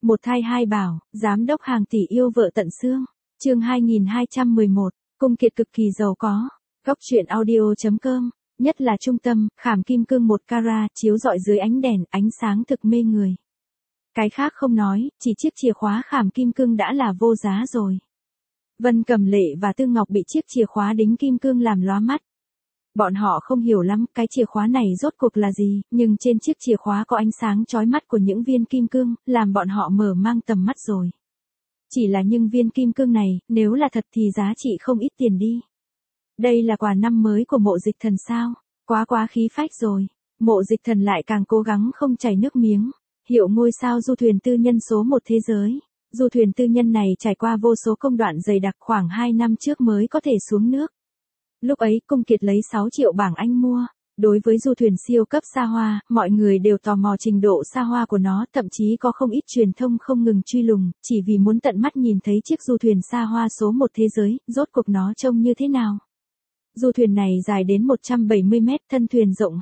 Một thai hai bảo, giám đốc hàng tỷ yêu vợ tận xương. Chương 2211, Cung Kiệt cực kỳ giàu có. Góc truyện audio.com, nhất là trung tâm, khảm kim cương 1 carat chiếu rọi dưới ánh đèn, ánh sáng thực mê người. Cái khác không nói, chỉ chiếc chìa khóa khảm kim cương đã là vô giá rồi. Vân Cẩm Lệ và Tư Ngọc bị chiếc chìa khóa đính kim cương làm lóa mắt. Bọn họ không hiểu lắm cái chìa khóa này rốt cuộc là gì, nhưng trên chiếc chìa khóa có ánh sáng chói mắt của những viên kim cương, làm bọn họ mở mang tầm mắt rồi. Chỉ là những viên kim cương này, nếu là thật thì giá trị không ít tiền đi. Đây là quà năm mới của Mộ Dịch Thần sao? Quá khí phách rồi. Mộ Dịch Thần lại càng cố gắng không chảy nước miếng. Hiệu ngôi sao du thuyền tư nhân số 1 thế giới. Du thuyền tư nhân này trải qua vô số công đoạn dày đặc, khoảng 2 năm trước mới có thể xuống nước. Lúc ấy Cung Kiệt lấy 6 triệu bảng Anh mua. Đối với du thuyền siêu cấp xa hoa, mọi người đều tò mò trình độ xa hoa của nó, thậm chí có không ít truyền thông không ngừng truy lùng, chỉ vì muốn tận mắt nhìn thấy chiếc du thuyền xa hoa số 1 thế giới, rốt cuộc nó trông như thế nào. Du thuyền này dài đến 170 mét, thân thuyền rộng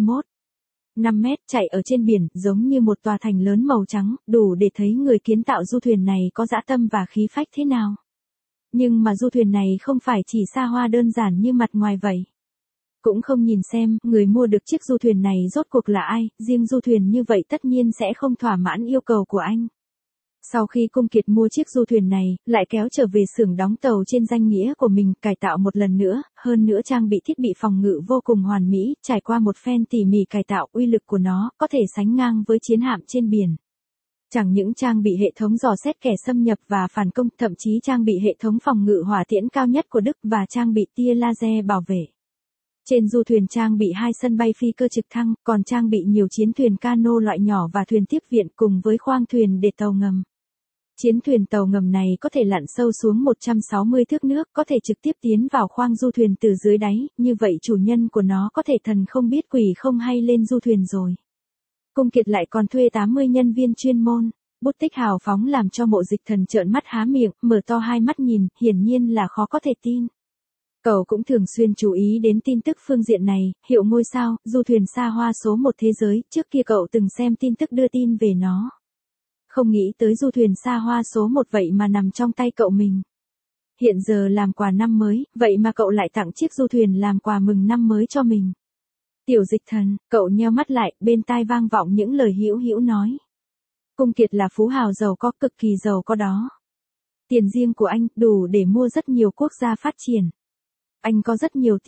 21,5 mét, chạy ở trên biển, giống như một tòa thành lớn màu trắng, đủ để thấy người kiến tạo du thuyền này có dã tâm và khí phách thế nào. Nhưng mà du thuyền này không phải chỉ xa hoa đơn giản như mặt ngoài vậy. Cũng không nhìn xem, người mua được chiếc du thuyền này rốt cuộc là ai, riêng du thuyền như vậy tất nhiên sẽ không thỏa mãn yêu cầu của anh. Sau khi Cung Kiệt mua chiếc du thuyền này, lại kéo trở về xưởng đóng tàu trên danh nghĩa của mình, cải tạo một lần nữa, hơn nữa trang bị thiết bị phòng ngự vô cùng hoàn mỹ, trải qua một phen tỉ mỉ cải tạo, uy lực của nó có thể sánh ngang với chiến hạm trên biển. Chẳng những trang bị hệ thống dò xét kẻ xâm nhập và phản công, thậm chí trang bị hệ thống phòng ngự hỏa tiễn cao nhất của Đức và trang bị tia laser bảo vệ. Trên du thuyền trang bị 2 sân bay phi cơ trực thăng, còn trang bị nhiều chiến thuyền cano loại nhỏ và thuyền tiếp viện cùng với khoang thuyền để tàu ngầm. Chiến thuyền tàu ngầm này có thể lặn sâu xuống 160 thước nước, có thể trực tiếp tiến vào khoang du thuyền từ dưới đáy, như vậy chủ nhân của nó có thể thần không biết quỷ không hay lên du thuyền rồi. Cung Kiệt lại còn thuê 80 nhân viên chuyên môn, bút tích hào phóng làm cho Mộ Dịch Thần trợn mắt há miệng, mở to hai mắt nhìn, hiển nhiên là khó có thể tin. Cậu cũng thường xuyên chú ý đến tin tức phương diện này, hiệu ngôi sao, du thuyền xa hoa số 1 thế giới, trước kia cậu từng xem tin tức đưa tin về nó. Không nghĩ tới du thuyền xa hoa số 1 vậy mà nằm trong tay cậu mình. Hiện giờ làm quà năm mới, vậy mà cậu lại tặng chiếc du thuyền làm quà mừng năm mới cho mình. Tiểu Dịch Thần, cậu nheo mắt lại, bên tai vang vọng những lời hữu hữu nói. Cung Kiệt là phú hào giàu có, cực kỳ giàu có đó. Tiền riêng của anh đủ để mua rất nhiều quốc gia phát triển. Anh có rất nhiều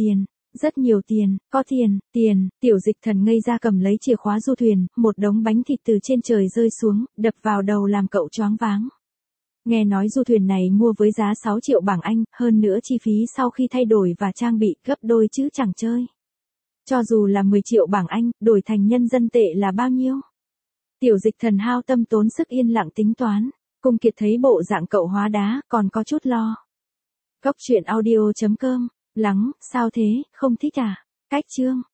tiền, có tiền, Tiểu Dịch Thần ngây ra cầm lấy chìa khóa du thuyền, một đống bánh thịt từ trên trời rơi xuống, đập vào đầu làm cậu choáng váng. Nghe nói du thuyền này mua với giá 6 triệu bảng Anh, hơn nữa chi phí sau khi thay đổi và trang bị gấp đôi chứ chẳng chơi. Cho dù là 10 triệu bảng Anh, đổi thành nhân dân tệ là bao nhiêu? Tiểu Dịch Thần hao tâm tốn sức yên lặng tính toán. Cung Kiệt thấy bộ dạng cậu hóa đá, còn có chút lo. Góc truyện audio.com, lắng, sao thế, không thích à? Cách chương.